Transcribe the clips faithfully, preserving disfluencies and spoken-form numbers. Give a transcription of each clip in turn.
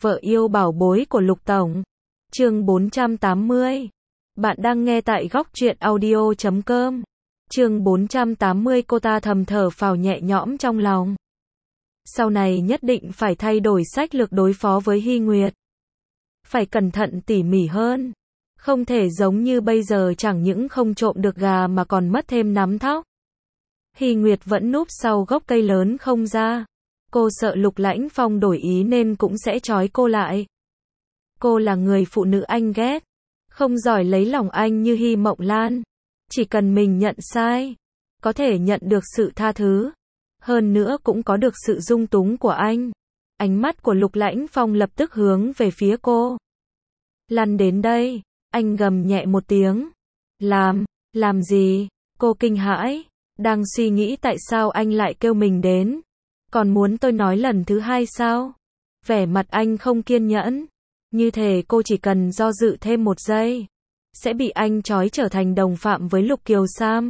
Vợ yêu bảo bối của Lục Tổng. Chương bốn trăm tám mươi. Bạn đang nghe tại góc truyện audio chấm com. Chương bốn trăm tám mươi. Cô ta thầm thở phào nhẹ nhõm trong lòng. Sau này nhất định phải thay đổi sách lược đối phó với Hy Nguyệt. Phải cẩn thận tỉ mỉ hơn. Không thể giống như bây giờ chẳng những không trộm được gà mà còn mất thêm nắm thóc. Hy Nguyệt vẫn núp sau gốc cây lớn không ra. Cô sợ Lục Lãnh Phong đổi ý nên cũng sẽ trói cô lại. Cô là người phụ nữ anh ghét. Không giỏi lấy lòng anh như Hy Mộng Lan. Chỉ cần mình nhận sai, có thể nhận được sự tha thứ. Hơn nữa cũng có được sự dung túng của anh. Ánh mắt của Lục Lãnh Phong lập tức hướng về phía cô. Lăn đến đây, anh gầm nhẹ một tiếng. Làm, làm gì? Cô kinh hãi, đang suy nghĩ tại sao anh lại kêu mình đến. Còn muốn tôi nói lần thứ hai sao? Vẻ mặt anh không kiên nhẫn. Như thể cô chỉ cần do dự thêm một giây, sẽ bị anh trói trở thành đồng phạm với Lục Kiều Sam.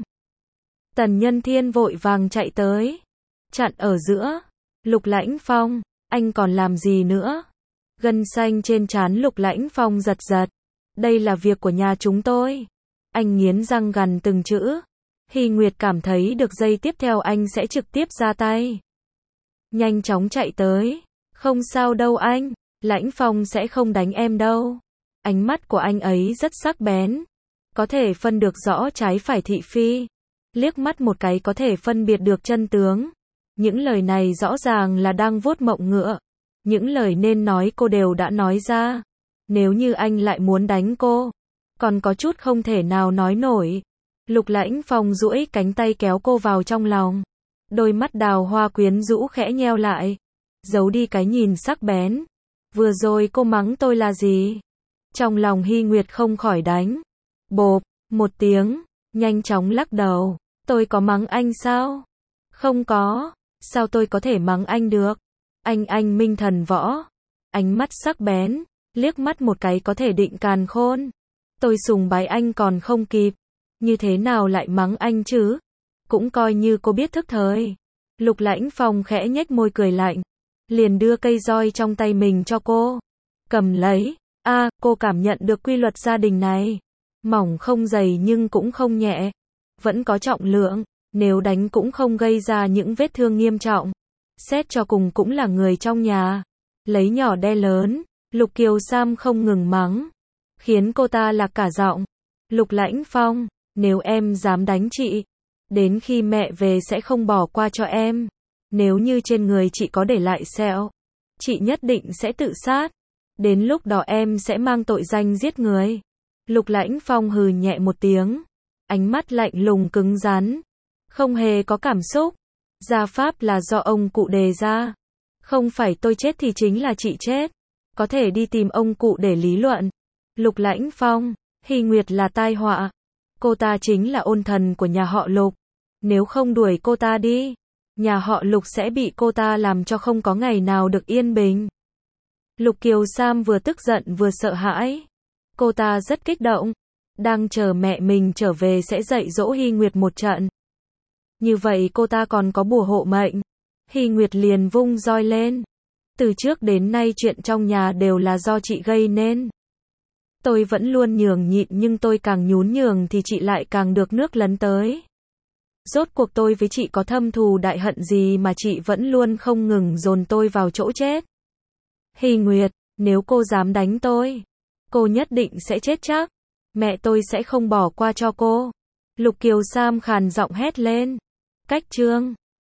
Tần Nhân Thiên vội vàng chạy tới. Chặn ở giữa. Lục Lãnh Phong, anh còn làm gì nữa? Gân xanh trên trán Lục Lãnh Phong giật giật. Đây là việc của nhà chúng tôi. Anh nghiến răng gằn từng chữ. Hy Nguyệt cảm thấy được giây tiếp theo anh sẽ trực tiếp ra tay. Nhanh chóng chạy tới. Không sao đâu anh. Lãnh Phong sẽ không đánh em đâu. Ánh mắt của anh ấy rất sắc bén. Có thể phân được rõ trái phải thị phi. Liếc mắt một cái có thể phân biệt được chân tướng. Những lời này rõ ràng là đang vuốt mộng ngựa. Những lời nên nói cô đều đã nói ra. Nếu như anh lại muốn đánh cô, còn có chút không thể nào nói nổi. Lục Lãnh Phong duỗi cánh tay kéo cô vào trong lòng. Đôi mắt đào hoa quyến rũ khẽ nheo lại. Giấu đi cái nhìn sắc bén. Vừa rồi cô mắng tôi là gì? Trong lòng Hy Nguyệt không khỏi đánh. Bộp, một tiếng, nhanh chóng lắc đầu. Tôi có mắng anh sao? Không có. Sao tôi có thể mắng anh được? Anh anh minh thần võ. Ánh mắt sắc bén, liếc mắt một cái có thể định càn khôn. Tôi sùng bái anh còn không kịp. Như thế nào lại mắng anh chứ? Cũng coi như cô biết thức thời. Lục Lãnh Phong khẽ nhếch môi cười lạnh. Liền đưa cây roi trong tay mình cho cô. Cầm lấy. A, à, cô cảm nhận được quy luật gia đình này. Mỏng không dày nhưng cũng không nhẹ. Vẫn có trọng lượng. Nếu đánh cũng không gây ra những vết thương nghiêm trọng. Xét cho cùng cũng là người trong nhà. Lấy nhỏ đe lớn. Lục Kiều Sam không ngừng mắng. Khiến cô ta lạc cả giọng. Lục Lãnh Phong, nếu em dám đánh chị, đến khi mẹ về sẽ không bỏ qua cho em. Nếu như trên người chị có để lại sẹo, chị nhất định sẽ tự sát. Đến lúc đó em sẽ mang tội danh giết người. Lục Lãnh Phong hừ nhẹ một tiếng. Ánh mắt lạnh lùng cứng rắn. Không hề có cảm xúc. Gia pháp là do ông cụ đề ra. Không phải tôi chết thì chính là chị chết. Có thể đi tìm ông cụ để lý luận. Lục Lãnh Phong, Hy Nguyệt là tai họa. Cô ta chính là ôn thần của nhà họ Lục. Nếu không đuổi cô ta đi, nhà họ Lục sẽ bị cô ta làm cho không có ngày nào được yên bình. Lục Kiều Sam vừa tức giận vừa sợ hãi. Cô ta rất kích động. Đang chờ mẹ mình trở về sẽ dạy dỗ Hy Nguyệt một trận. Như vậy cô ta còn có bùa hộ mệnh. Hy Nguyệt liền vung roi lên. Từ trước đến nay chuyện trong nhà đều là do chị gây nên. Tôi vẫn luôn nhường nhịn nhưng tôi càng nhún nhường thì chị lại càng được nước lấn tới. Rốt cuộc tôi với chị có thâm thù đại hận gì mà chị vẫn luôn không ngừng dồn tôi vào chỗ chết. Hy Nguyệt, nếu cô dám đánh tôi, cô nhất định sẽ chết chắc. Mẹ tôi sẽ không bỏ qua cho cô. Lục Kiều Sam khàn giọng hét lên. Cách chương